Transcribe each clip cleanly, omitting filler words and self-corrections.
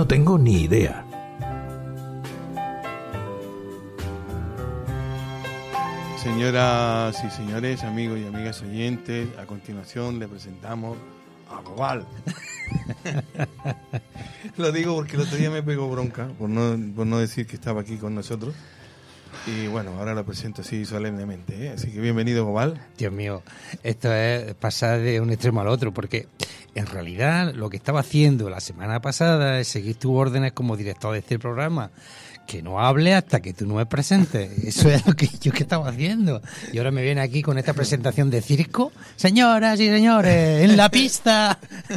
no tengo ni idea. Señoras y señores, amigos y amigas oyentes, a continuación le presentamos a Gobal. Lo digo porque el otro día me pegó bronca por no decir que estaba aquí con nosotros. Y bueno, ahora lo presento así solemnemente, ¿eh? Así que bienvenido, Gobal. Dios mío, esto es pasar de un extremo al otro, porque en realidad lo que estaba haciendo la semana pasada es seguir tus órdenes como director de este programa. Que no hable hasta que tú no me presentes. Eso es lo que yo estaba haciendo. Y ahora me viene aquí con esta presentación de circo. Señoras y señores, en la pista.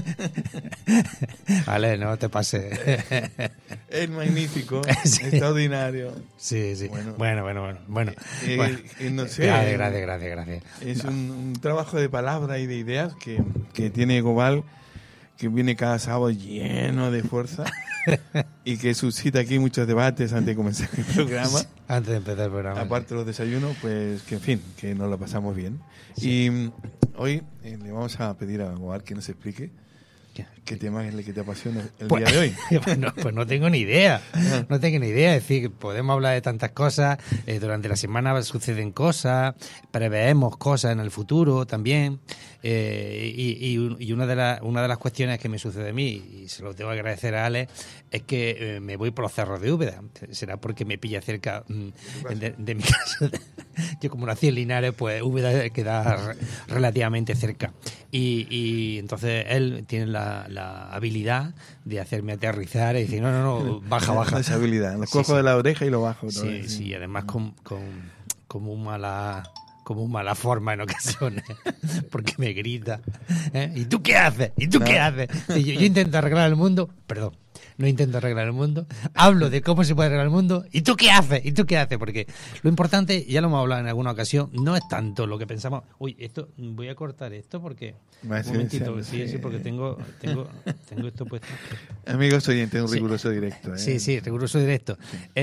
Vale, no te pases. Es magnífico, Sí. Extraordinario. Sí. Bueno. No sé. Gracias. Es un trabajo de palabras y de ideas que tiene Gobal, que viene cada sábado lleno de fuerza y que suscita aquí muchos debates antes de comenzar el programa. Antes de empezar el programa. Aparte de los desayunos, pues que en fin, que nos lo pasamos bien. Sí. Y hoy le vamos a pedir a Gobal que nos explique qué tema es el que te apasiona el día de hoy. Pues no tengo ni idea. No tengo ni idea. Es decir, podemos hablar de tantas cosas. Durante la semana suceden cosas. Preveemos cosas en el futuro también. Y una de las cuestiones que me sucede a mí, y se lo tengo que agradecer a Alex, es que me voy por los cerros de Úbeda. Será porque me pilla cerca de mi casa. Yo como nací en Linares, pues Úbeda queda relativamente cerca. Y entonces él tiene la habilidad de hacerme aterrizar y decir, no, baja. Esa habilidad, lo cojo de la oreja y lo bajo. Sí, además con muy mala forma en ocasiones, porque me grita, ¿eh? ¿Y tú qué haces? ¿Y yo intento arreglar el mundo, perdón, no intento arreglar el mundo, hablo de cómo se puede arreglar el mundo, ¿y tú qué haces? Porque lo importante, ya lo hemos hablado en alguna ocasión, no es tanto lo que pensamos. Uy, voy a cortar esto porque un momentito, sí, porque tengo esto puesto. Amigos oyentes, un riguroso directo. Sí, riguroso directo.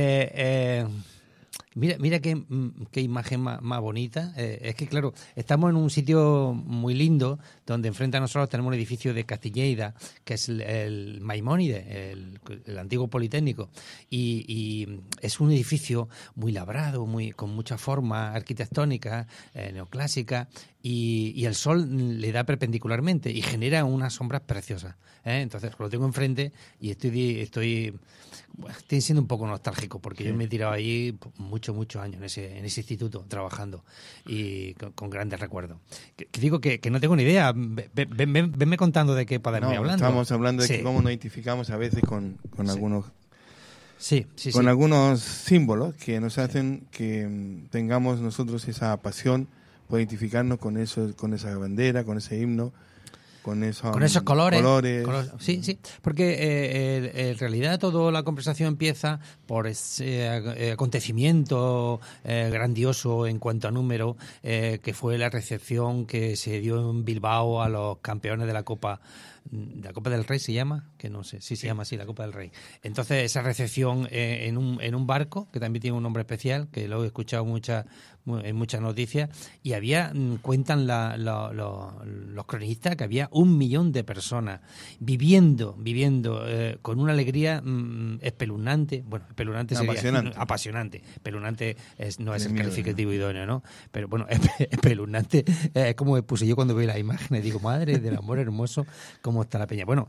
Mira qué imagen más bonita. Es que, claro, estamos en un sitio muy lindo donde enfrente a nosotros tenemos un edificio de Castilleida, que es el Maimónides, el antiguo Politécnico. Y es un edificio muy labrado, con mucha forma arquitectónica, neoclásica, y el sol le da perpendicularmente y genera unas sombras preciosas. Entonces lo tengo enfrente y estoy siendo un poco nostálgico porque yo me he tirado ahí muchos años en ese instituto trabajando y con grandes recuerdos. Que digo que no tengo ni idea. Venme contando de qué podemos ir hablando. Estamos hablando de cómo nos identificamos a veces con algunos... Sí. Algunos símbolos que nos hacen que tengamos nosotros esa pasión por identificarnos con eso, con esa bandera, con ese himno, con esos colores. Sí, porque en realidad toda la conversación empieza por ese acontecimiento grandioso en cuanto a número, que fue la recepción que se dio en Bilbao a los campeones de la Copa del Rey, ¿se llama? Que no sé, sí se llama así, la Copa del Rey. Entonces esa recepción en un barco, que también tiene un nombre especial, que lo he escuchado en muchas noticias, y cuentan los cronistas que había 1 millón de personas viviendo con una alegría espeluznante. Bueno, espeluznante sería apasionante. Espeluznante no es el calificativo idóneo, ¿no? Pero bueno, espeluznante es como me puse yo cuando vi las imágenes. Digo, madre del amor hermoso, cómo está la peña. Bueno,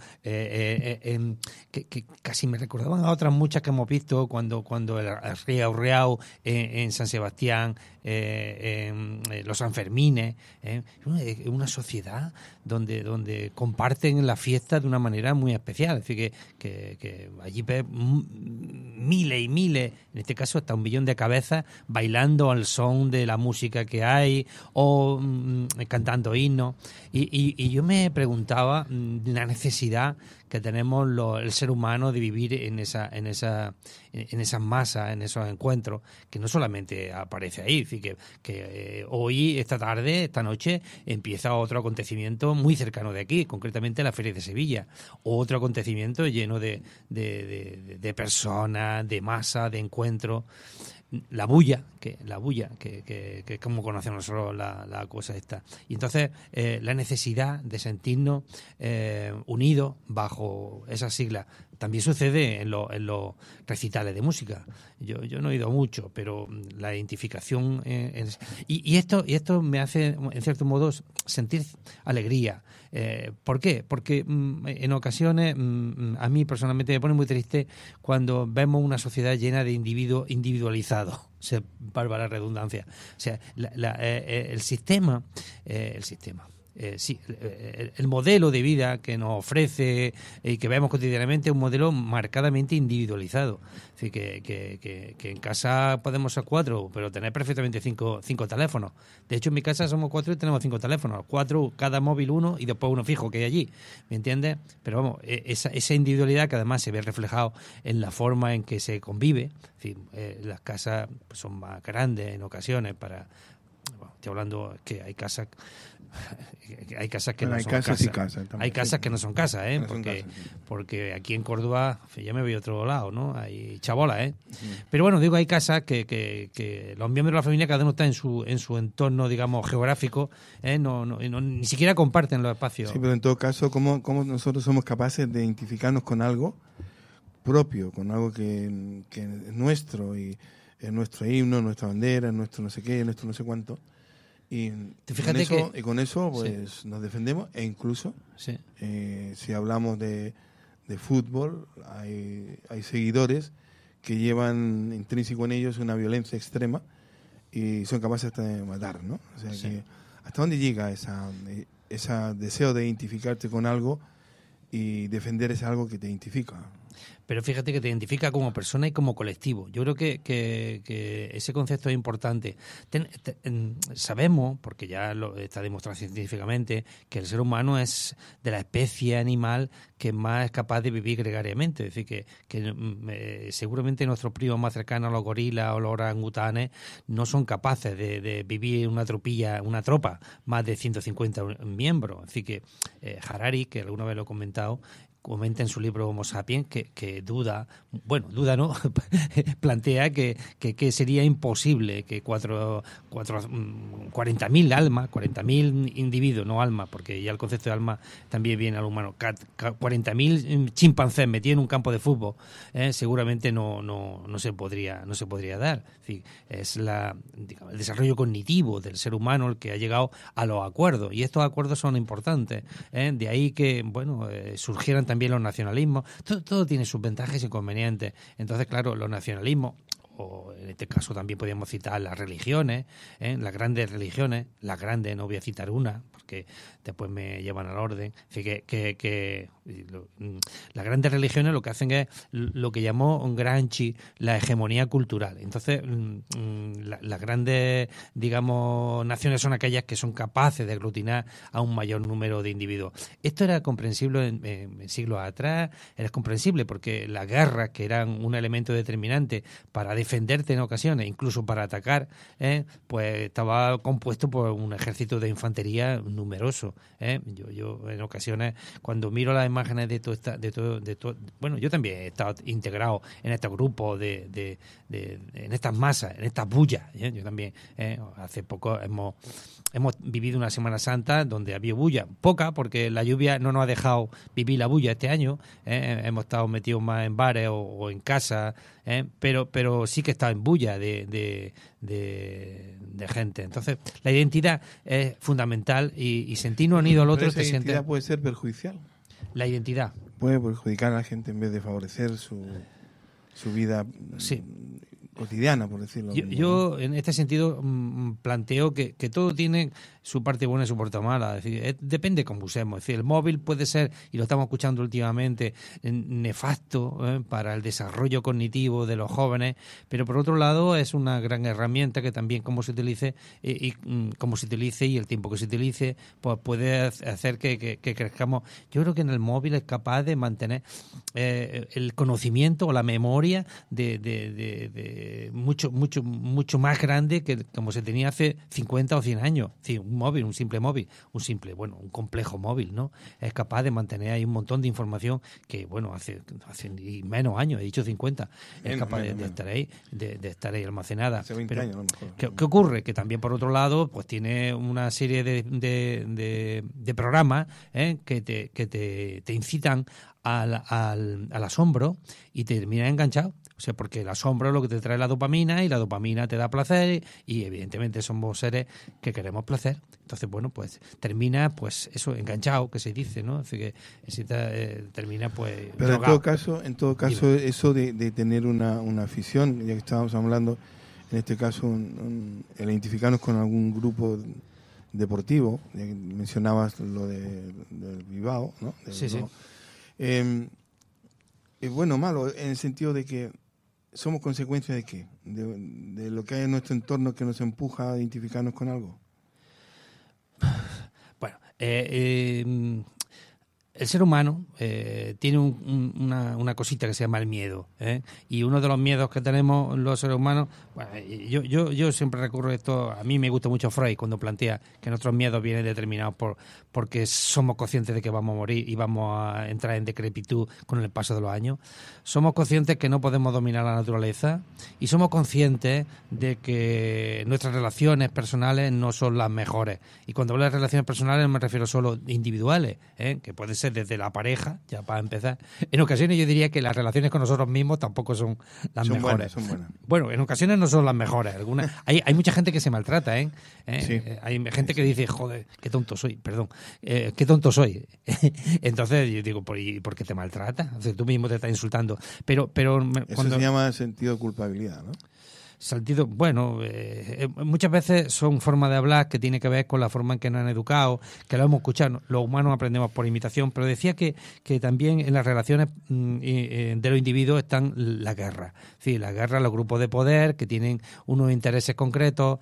que casi me recordaban a otras muchas que hemos visto cuando el Riau en San Sebastián, los Sanfermines, una sociedad donde comparten la fiesta de una manera muy especial. Es decir, que allí ves miles y miles, en este caso hasta 1 millón de cabezas, bailando al son de la música que hay o cantando himnos. Y yo me preguntaba la necesidad que tenemos el ser humano de vivir en esas masas, en esos encuentros, que no solamente aparece ahí. Es decir, que hoy, esta tarde, esta noche, empieza otro acontecimiento muy cercano de aquí, concretamente la Feria de Sevilla. Otro acontecimiento lleno de personas, de masa, de encuentros. La bulla, que es como conocemos nosotros la cosa esta. Y entonces la necesidad de sentirnos unidos bajo esas siglas también sucede en los recitales de música. Yo no he ido mucho, pero la identificación y esto me hace en cierto modo sentir alegría. ¿Por qué? Porque en ocasiones a mí personalmente me pone muy triste cuando vemos una sociedad llena de individuos individualizados. O sea, valga la redundancia. O sea, el sistema, el modelo de vida que nos ofrece y que vemos cotidianamente es un modelo marcadamente individualizado. Es decir, que en casa podemos ser 4, pero tener perfectamente 5 teléfonos. De hecho, en mi casa somos 4 y tenemos 5 teléfonos. 4, cada móvil 1 y después uno fijo que hay allí. ¿Me entiendes? Pero vamos, esa individualidad que además se ve reflejado en la forma en que se convive. Es decir, las casas son más grandes en ocasiones para... Bueno, estoy hablando que hay casas que no son casas. Hay casas que no son casas, ¿eh? Porque aquí en Córdoba, ya me voy a otro lado, ¿no? Hay chabolas, ¿eh? Pero bueno, digo, hay casas que los miembros de la familia cada uno está en su entorno, digamos, geográfico, ¿eh? Ni siquiera comparten los espacios. Sí, pero en todo caso, ¿cómo nosotros somos capaces de identificarnos con algo propio, con algo que es nuestro y es nuestro himno, nuestra bandera, nuestro no sé qué, nuestro no sé cuánto? Y con eso pues sí, nos defendemos e incluso sí, si hablamos de fútbol, hay seguidores que llevan intrínseco en ellos una violencia extrema y son capaces hasta de matar, ¿no? O sea, sí, que ¿hasta dónde llega ese deseo de identificarte con algo y defender ese algo que te identifica? Pero fíjate que te identifica como persona y como colectivo. Yo creo que ese concepto es importante. Sabemos, porque ya está demostrado científicamente, que el ser humano es de la especie animal que más es capaz de vivir gregariamente. Es decir, que seguramente nuestros primos más cercanos, los gorilas o los orangutanes, no son capaces de vivir una tropa más de 150 miembros. Es decir, que Harari, que alguna vez lo he comentado, comenta en su libro Homo Sapiens que duda no, plantea que sería imposible que 40.000 almas, 40.000 individuos, no almas, porque ya el concepto de alma también viene al humano, 40.000 chimpancés metidos en un campo de fútbol, seguramente no se podría dar. Es decir, es el desarrollo cognitivo del ser humano el que ha llegado a los acuerdos, y estos acuerdos son importantes, de ahí que surgieran también los nacionalismos. Todo tiene sus ventajas y inconvenientes. Entonces, claro, los nacionalismos, o en este caso también podríamos citar las religiones, las grandes religiones, no voy a citar una, porque después me llevan al orden. Así que las grandes religiones lo que hacen es lo que llamó Gramsci la hegemonía cultural. Entonces, las grandes, digamos, naciones son aquellas que son capaces de aglutinar a un mayor número de individuos. Esto era comprensible en siglos atrás, era comprensible porque las guerras, que eran un elemento determinante para defenderte en ocasiones, incluso para atacar, pues estaba compuesto por un ejército de infantería numeroso. Yo en ocasiones, cuando miro las imágenes de todo, bueno, yo también he estado integrado en estos grupos en estas masas, en estas bullas. Yo también, hace poco hemos vivido una Semana Santa donde había bulla, poca, porque la lluvia no nos ha dejado vivir la bulla este año. Hemos estado metidos más en bares o en casa, pero sí que está en bulla de gente. Entonces, la identidad es fundamental y sentirnos unidos al otro. Pero esa identidad puede ser perjudicial. La identidad puede perjudicar a la gente en vez de favorecer su vida. Sí. Cotidiana, por decirlo. Yo en este sentido planteo que todo tiene su parte buena y su parte mala. Es decir, depende cómo usemos. Es decir, el móvil puede ser, y lo estamos escuchando últimamente, nefasto para el desarrollo cognitivo de los jóvenes, pero por otro lado es una gran herramienta que también cómo se utilice y el tiempo que se utilice, pues puede hacer que crezcamos. Yo creo que en el móvil es capaz de mantener el conocimiento o la memoria de mucho más grande que como se tenía hace 50 o 100 años. Sí, un complejo móvil, ¿no? Es capaz de mantener ahí un montón de información que, bueno, hace menos años, he dicho 50, es capaz de estar ahí almacenada. Hace 20 años, a lo mejor. ¿Qué ocurre? Que también, por otro lado, pues tiene una serie de programas que te incitan al asombro y terminas enganchado. O sea, porque el asombro es lo que te trae la dopamina y la dopamina te da placer y evidentemente somos seres que queremos placer. Entonces, bueno, pues termina, pues eso, enganchado, que se dice, ¿no? Así que termina, pues, pero drogado. en todo caso, eso de tener una afición, ya que estábamos hablando, en este caso, el identificarnos con algún grupo deportivo, ya que mencionabas lo del Bilbao, ¿no? Sí, sí. Es bueno o malo, en el sentido de que somos consecuencia de qué, de lo que hay en nuestro entorno que nos empuja a identificarnos con algo. Bueno, el ser humano tiene una cosita que se llama el miedo, ¿eh? Y uno de los miedos que tenemos los seres humanos, bueno, yo siempre recurro a esto, a mí me gusta mucho Freud cuando plantea que nuestros miedos vienen determinados porque somos conscientes de que vamos a morir y vamos a entrar en decrepitud con el paso de los años. Somos conscientes que no podemos dominar la naturaleza y somos conscientes de que nuestras relaciones personales no son las mejores. Y cuando hablo de relaciones personales no me refiero solo individuales, que puede ser desde la pareja, ya para empezar. En ocasiones yo diría que las relaciones con nosotros mismos tampoco son las mejores. Son buenas. Bueno, en ocasiones no son las mejores. Hay mucha gente que se maltrata, ¿eh? Sí. Hay gente que dice, joder, qué tonto soy, perdón, qué tonto soy. Entonces yo digo, ¿y por qué te maltrata? O sea, tú mismo te estás insultando. Pero eso se llama sentido de culpabilidad, ¿no? Sentido, bueno, muchas veces son formas de hablar que tiene que ver con la forma en que nos han educado, que lo hemos escuchado. Los humanos aprendemos por imitación, pero decía que también en las relaciones de los individuos están la guerra. Sí, la guerra, los grupos de poder que tienen unos intereses concretos.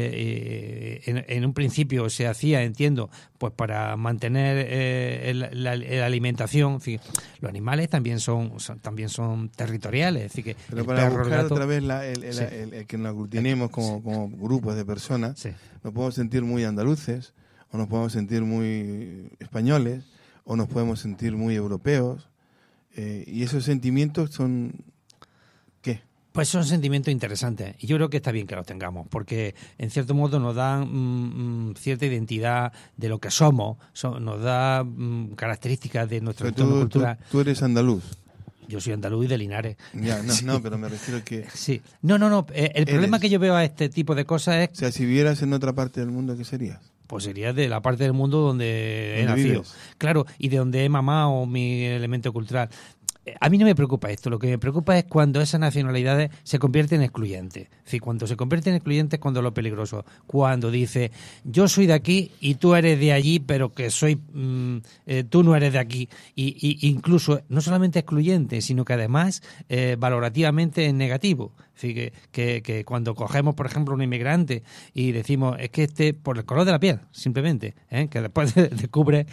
En un principio se hacía, entiendo, pues para mantener la alimentación. Sí, los animales también son territoriales. Es decir, que pero para perro, buscar el gato, otra vez el que nos aglutinemos como grupos de personas, sí. Nos podemos sentir muy andaluces, o nos podemos sentir muy españoles, o nos podemos sentir muy europeos, y esos sentimientos son, ¿qué? Pues son sentimientos interesantes y yo creo que está bien que los tengamos porque en cierto modo nos dan cierta identidad de lo que somos, nos da características de nuestro entorno cultural. Tú eres andaluz. Yo soy andaluz y de Linares. Ya, no, pero me refiero a que... Sí. No. El problema que yo veo a este tipo de cosas es... O sea, si vivieras en otra parte del mundo, ¿qué serías? Pues sería de la parte del mundo donde he nacido. Vives. Claro, y de donde he mamado mi elemento cultural. A mí no me preocupa esto, lo que me preocupa es cuando esas nacionalidades se convierten en excluyentes. Es decir, cuando se convierten en excluyentes es cuando lo peligroso. Cuando dice, yo soy de aquí y tú eres de allí, pero que tú no eres de aquí. Y incluso, no solamente excluyente, sino que además valorativamente es negativo. Es decir, que cuando cogemos, por ejemplo, un inmigrante y decimos, es que por el color de la piel, simplemente, que después descubre,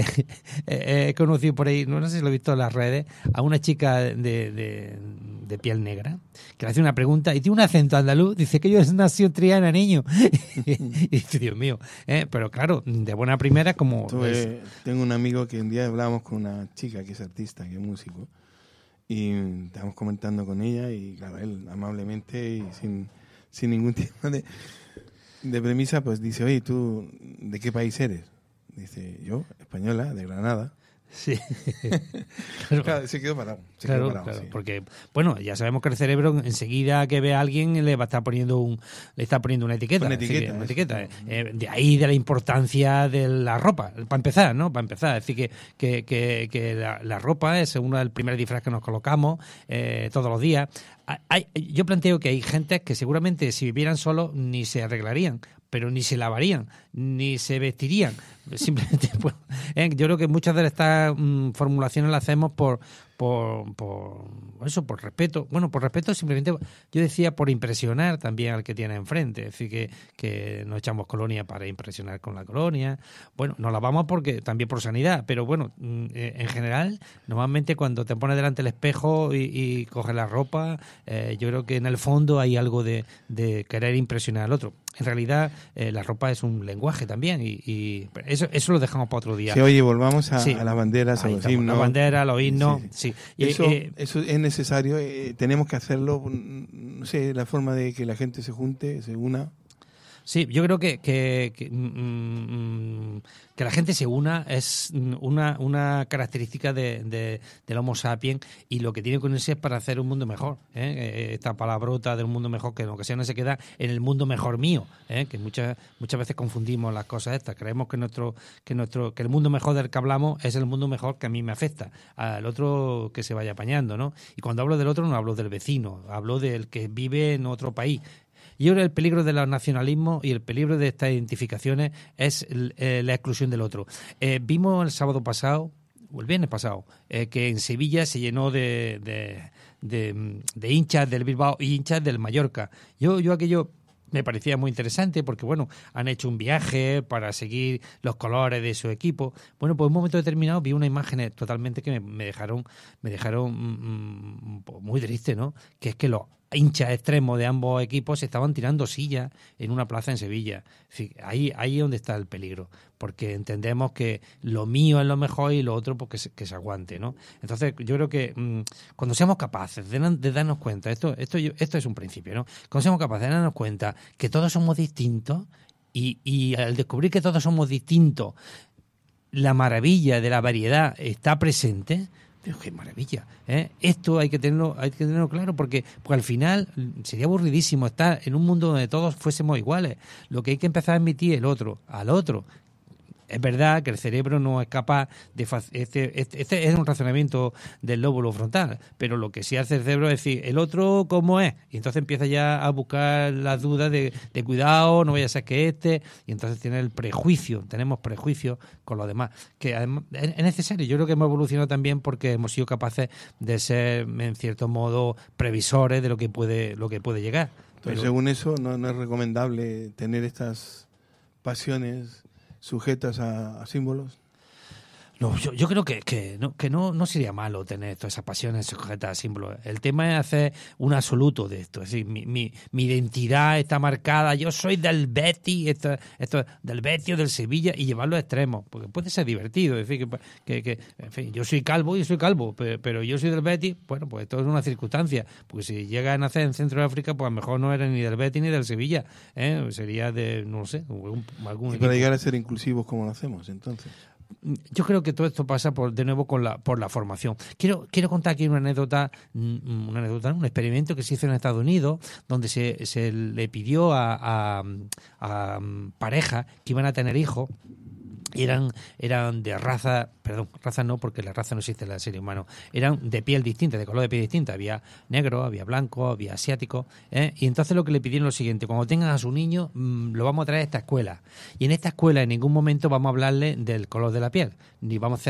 he conocido por ahí, no sé si lo he visto en las redes, a una chica de piel negra que le hace una pregunta y tiene un acento andaluz, dice que yo nací en Triana, niño. Y dice, Dios mío, pero claro, de buena primera como... Tengo un amigo que un día hablábamos con una chica que es artista, que es músico, y estábamos comentando con ella y claro, él amablemente y sin ningún tipo de premisa, pues dice, oye, ¿tú de qué país eres? Dice, yo, española, de Granada. Sí. Claro, se quedó parado. Sí. Porque, bueno, ya sabemos que el cerebro enseguida que ve a alguien le está poniendo una etiqueta. Una etiqueta. De ahí de la importancia de la ropa, para empezar, ¿no? Para empezar, es decir, que la ropa es uno del primer disfraz que nos colocamos todos los días. Yo planteo que hay gente que seguramente si vivieran solos ni se arreglarían, pero ni se lavarían, ni se vestirían. Simplemente, pues, yo creo que muchas de estas formulaciones las hacemos por respeto. Bueno, por respeto simplemente, yo decía por impresionar también al que tiene enfrente. Es decir, que no echamos colonia para impresionar con la colonia. Bueno, nos lavamos también por sanidad, pero bueno, en general, normalmente cuando te pones delante del espejo y coges la ropa, yo creo que en el fondo hay algo de querer impresionar al otro. En realidad, la ropa es un lenguaje también y eso lo dejamos para otro día. Sí, oye, volvamos a las banderas, a los himnos. Las banderas, los himnos, sí. Eso es necesario, tenemos que hacerlo, no sé, la forma de que la gente se junte, se una. Sí, yo creo que la gente se una es una característica del Homo sapiens, y lo que tiene que unirse es para hacer un mundo mejor. Esta palabrota del mundo mejor, que en ocasiones se queda en el mundo mejor mío, que muchas veces confundimos las cosas estas. Creemos que el mundo mejor del que hablamos es el mundo mejor que a mí me afecta, al otro que se vaya apañando, ¿no? Y cuando hablo del otro no hablo del vecino, hablo del que vive en otro país. Y ahora el peligro de los nacionalismos y el peligro de estas identificaciones es la exclusión del otro. Vimos el sábado pasado, o el viernes pasado, que en Sevilla se llenó de hinchas del Bilbao y hinchas del Mallorca. Yo aquello me parecía muy interesante porque, bueno, han hecho un viaje para seguir los colores de su equipo. Bueno, pues en un momento determinado vi unas imágenes totalmente que me dejaron muy triste, ¿no? Que es que los hinchas extremos de ambos equipos se estaban tirando sillas en una plaza en Sevilla. Es decir, ahí es donde está el peligro, porque entendemos que lo mío es lo mejor y lo otro pues que se aguante, ¿no? Entonces yo creo que cuando seamos capaces de darnos cuenta, esto es un principio, ¿no? Cuando seamos capaces de darnos cuenta que todos somos distintos, y al descubrir que todos somos distintos, la maravilla de la variedad está presente. Pero qué maravilla, ¿eh? Esto hay que tenerlo claro, porque al final sería aburridísimo estar en un mundo donde todos fuésemos iguales. Lo que hay que empezar a admitir el otro al otro. Es verdad que el cerebro no es capaz de... Este es un razonamiento del lóbulo frontal, pero lo que sí hace el cerebro es decir, ¿el otro cómo es? Y entonces empieza ya a buscar las dudas de cuidado, no vaya a ser que y entonces tenemos prejuicios con los demás, que además es necesario. Yo creo que hemos evolucionado también porque hemos sido capaces de ser, en cierto modo, previsores de lo que puede llegar. Entonces, según eso, no es recomendable tener estas pasiones sujetas a símbolos. No, yo creo que no sería malo tener todas esas pasiones sujetas a símbolos. El tema es hacer un absoluto de esto. Es decir, mi identidad está marcada. Yo soy del Betis, esto del Betis o del Sevilla, y llevarlo a extremos, porque puede ser divertido. Es decir, que en fin, yo soy calvo, pero yo soy del Betis. Bueno, pues esto es una circunstancia, porque si llega a nacer en Centro de África, pues a lo mejor no era ni del Betis ni del Sevilla, sería de, no sé, algún. Y para llegar a ser inclusivos, ¿cómo lo hacemos entonces? Yo creo que todo esto pasa de nuevo por la formación. Quiero contar aquí una anécdota, un experimento que se hizo en Estados Unidos, donde se le pidió a parejas que iban a tener hijos. Eran de raza no, porque la raza no existe en el ser humano, eran de piel distinta, de color de piel distinta, había negro, había blanco, había asiático, y entonces lo que le pidieron es lo siguiente: cuando tengan a su niño, lo vamos a traer a esta escuela, y en esta escuela en ningún momento vamos a hablarle del color de la piel, ni vamos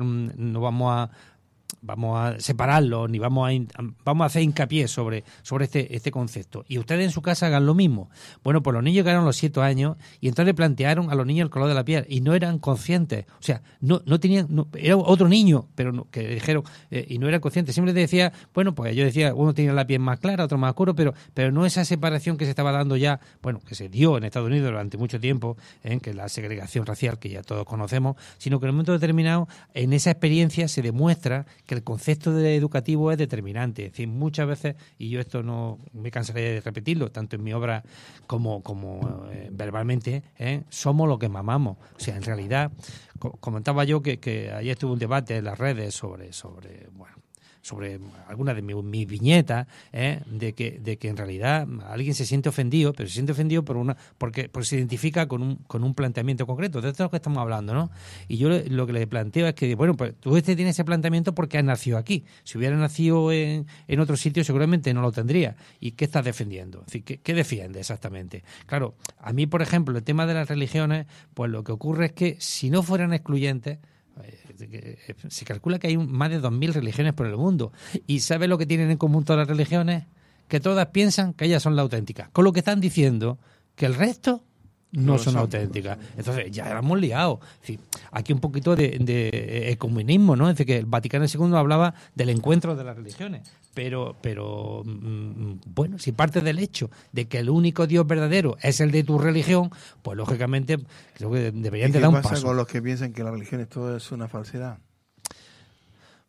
a separarlo, ni vamos a hacer hincapié sobre este concepto. Y ustedes en su casa hagan lo mismo. Bueno, pues los niños llegaron a los 7 años y entonces le plantearon a los niños el color de la piel y no eran conscientes. O sea, no tenían... era otro niño, pero que dijeron... y no eran conscientes. Siempre decía... Bueno, pues yo decía, uno tenía la piel más clara, otro más oscuro, pero no esa separación que se estaba dando ya... Bueno, que se dio en Estados Unidos durante mucho tiempo, que es la segregación racial que ya todos conocemos, sino que en un momento determinado, en esa experiencia se demuestra que el concepto educativo es determinante. Es decir, muchas veces, y yo esto no me cansaré de repetirlo, tanto en mi obra como verbalmente, somos lo que mamamos. O sea, en realidad, comentaba yo que ayer tuve un debate en las redes sobre algunas de mis viñetas, de que en realidad alguien se siente ofendido, pero se siente ofendido porque se identifica con un planteamiento concreto. De esto es lo que estamos hablando, ¿no? Y yo lo que le planteo es que, bueno, pues tú tienes ese planteamiento porque has nacido aquí. Si hubiera nacido en otro sitio, seguramente no lo tendría. ¿Y qué estás defendiendo? Es decir, ¿qué defiendes exactamente? Claro, a mí, por ejemplo, el tema de las religiones, pues lo que ocurre es que si no fueran excluyentes, se calcula que hay más de 2.000 religiones por el mundo. ¿Y ¿sabes lo que tienen en común todas las religiones? Que todas piensan que ellas son las auténticas. Con lo que están diciendo que el resto no son auténticas. Entonces ya la hemos liado. Es decir, aquí un poquito de ecumenismo, ¿no? Es decir, que el Vaticano II hablaba del encuentro de las religiones. Pero bueno, si parte del hecho de que el único Dios verdadero es el de tu religión, pues lógicamente creo que deberían de dar un paso. ¿Qué pasa con los que piensan que la religión todo es una falsedad?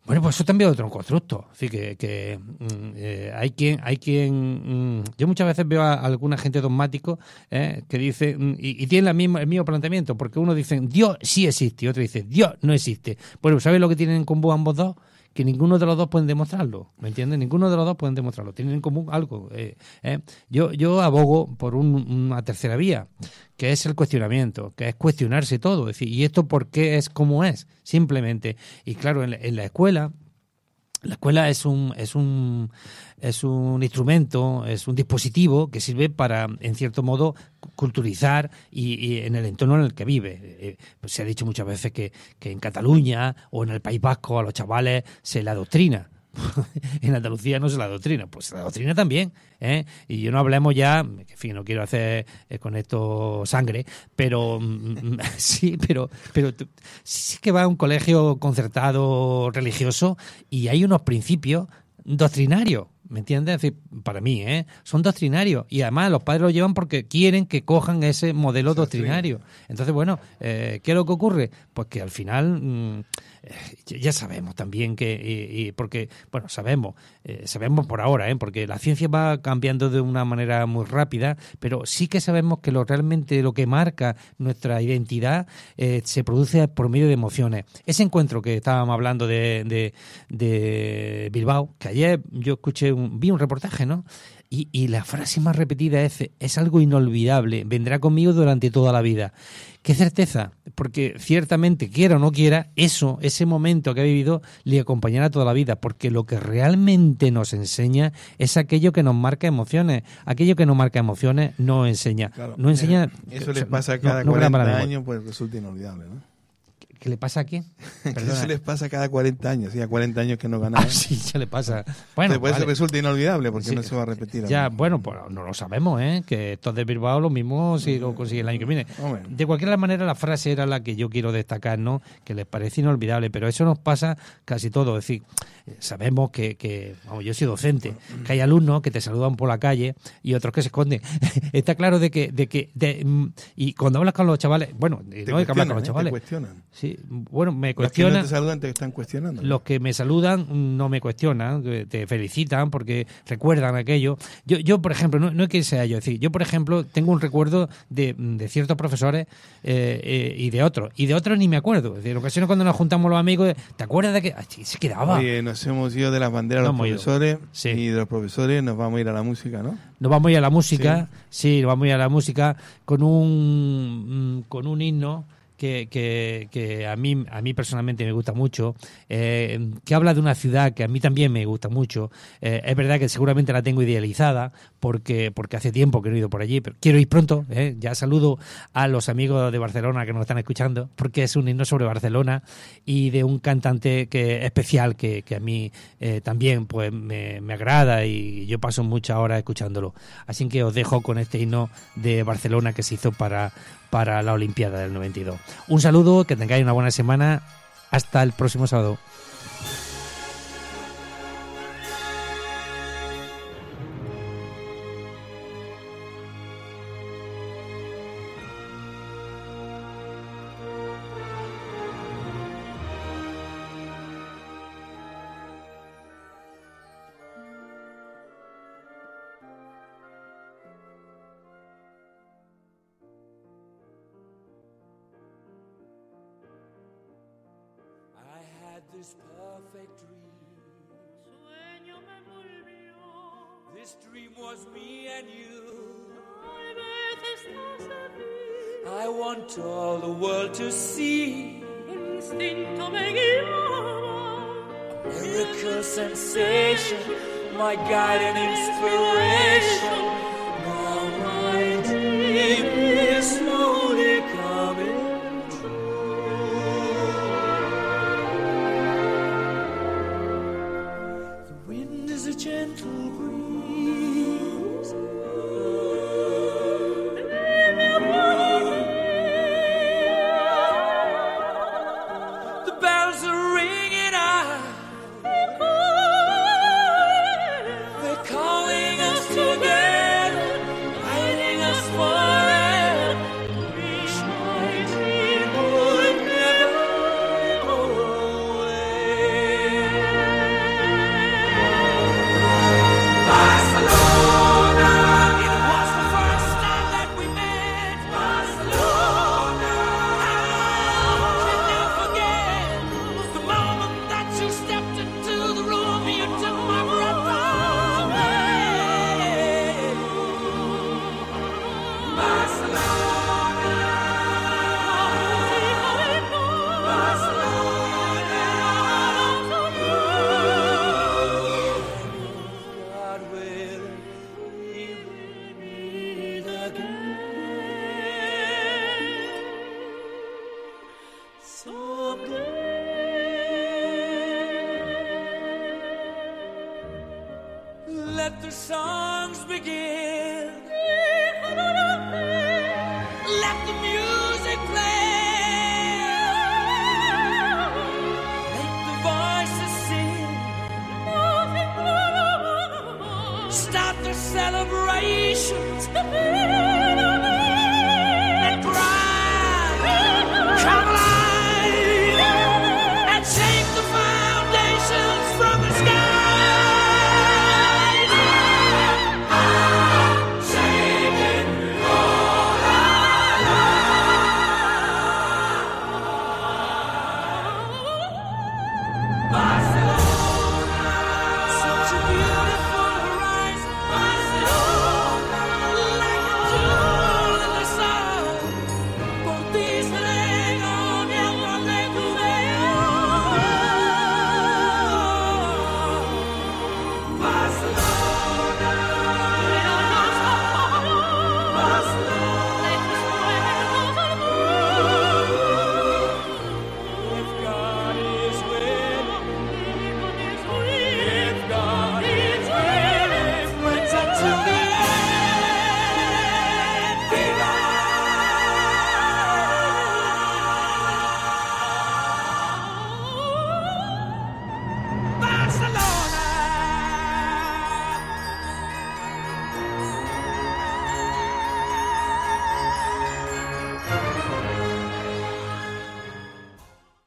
Bueno, pues eso también es otro constructo. Así que hay quien yo muchas veces veo a alguna gente dogmático que dice, y tiene el mismo planteamiento, porque uno dice, Dios sí existe, y otro dice, Dios no existe. Bueno, ¿sabes lo que tienen en común ambos dos? Que ninguno de los dos pueden demostrarlo, ¿me entiendes? Ninguno de los dos pueden demostrarlo, tienen en común algo. Yo abogo por una tercera vía, que es el cuestionamiento, que es cuestionarse todo, es decir, ¿y esto por qué es como es? Simplemente. Y claro, en la escuela es un instrumento, es un dispositivo que sirve para, en cierto modo, culturizar y en el entorno en el que vive. Pues se ha dicho muchas veces que en Cataluña o en el País Vasco a los chavales se la adoctrina. En Andalucía no se la adoctrina, pues la adoctrina también, y yo no hablemos ya, en fin, no quiero hacer con esto sangre, pero sí que va a un colegio concertado religioso y hay unos principios doctrinarios, ¿me entiendes? Es decir, para mí, son doctrinarios y además los padres lo llevan porque quieren que cojan ese modelo doctrinario. Entonces, bueno, ¿qué es lo que ocurre? Pues que al final ya sabemos también que, porque, bueno, sabemos por ahora, porque la ciencia va cambiando de una manera muy rápida, pero sí que sabemos que realmente lo que marca nuestra identidad se produce por medio de emociones. Ese encuentro que estábamos hablando de Bilbao, que ayer yo vi un reportaje, ¿no? Y la frase más repetida es algo inolvidable, vendrá conmigo durante toda la vida. ¿Qué certeza? Porque ciertamente, quiera o no quiera, ese momento que ha vivido le acompañará toda la vida, porque lo que realmente nos enseña es aquello que nos marca emociones. Aquello que nos marca emociones no enseña. Claro, no enseña. Eso les pasa cada 40 años, pues resulta inolvidable, ¿no? ¿Qué le pasa a quién? Eso les pasa cada 40 años, sí, a 40 años que no ganan. Sí, ya le pasa. Bueno, después vale. Eso resulta inolvidable porque sí, no se va a repetir. Ya, bueno, pues no lo sabemos, que estos de Bilbao lo mismo si lo consiguen el año que viene. De cualquier manera, la frase era la que yo quiero destacar, ¿no? Que les parece inolvidable, pero eso nos pasa casi todo. Es decir, sabemos que vamos, yo soy docente, que hay alumnos que te saludan por la calle y otros que se esconden. Está claro y cuando hablas con los chavales, bueno, no hay que hablar con los chavales. Te cuestionan. Sí, bueno, me cuestionan. Los que no te saludan te están cuestionando, ¿no? Los que me saludan no me cuestionan, te felicitan porque recuerdan aquello. Yo por ejemplo, no es que sea yo, es decir, yo por ejemplo tengo un recuerdo de ciertos profesores y de otros ni me acuerdo. Es decir, en ocasiones cuando nos juntamos los amigos, ¿te acuerdas de que se quedaba? Oye, nos hemos ido de las banderas a los profesores, sí. Y de los profesores nos vamos a ir a la música, ¿no? Nos vamos a ir a la música, sí nos vamos a ir a la música con un himno que a mí personalmente me gusta mucho, que habla de una ciudad que a mí también me gusta mucho. Es verdad que seguramente la tengo idealizada porque hace tiempo que no he ido por allí, pero quiero ir pronto. Ya saludo a los amigos de Barcelona que nos están escuchando, porque es un himno sobre Barcelona y de un cantante especial que a mí también pues me agrada y yo paso muchas horas escuchándolo. Así que os dejo con este himno de Barcelona que se hizo para la Olimpiada del 92. Un saludo, que tengáis una buena semana. Hasta el próximo sábado. This perfect dream. Sueño me envolvió. This dream was me and you. Hay veces estás aquí. I want all the world to see. El instinto me guiaba. A miracle sensation, my guide and inspiration. Now my dream is slowly coming. A gentle breeze. The bells are ringing out. They're calling us together, guiding us forever. Wish my dream would never go away. let the songs begin. Let the music play. Make the voices sing. Start the celebrations.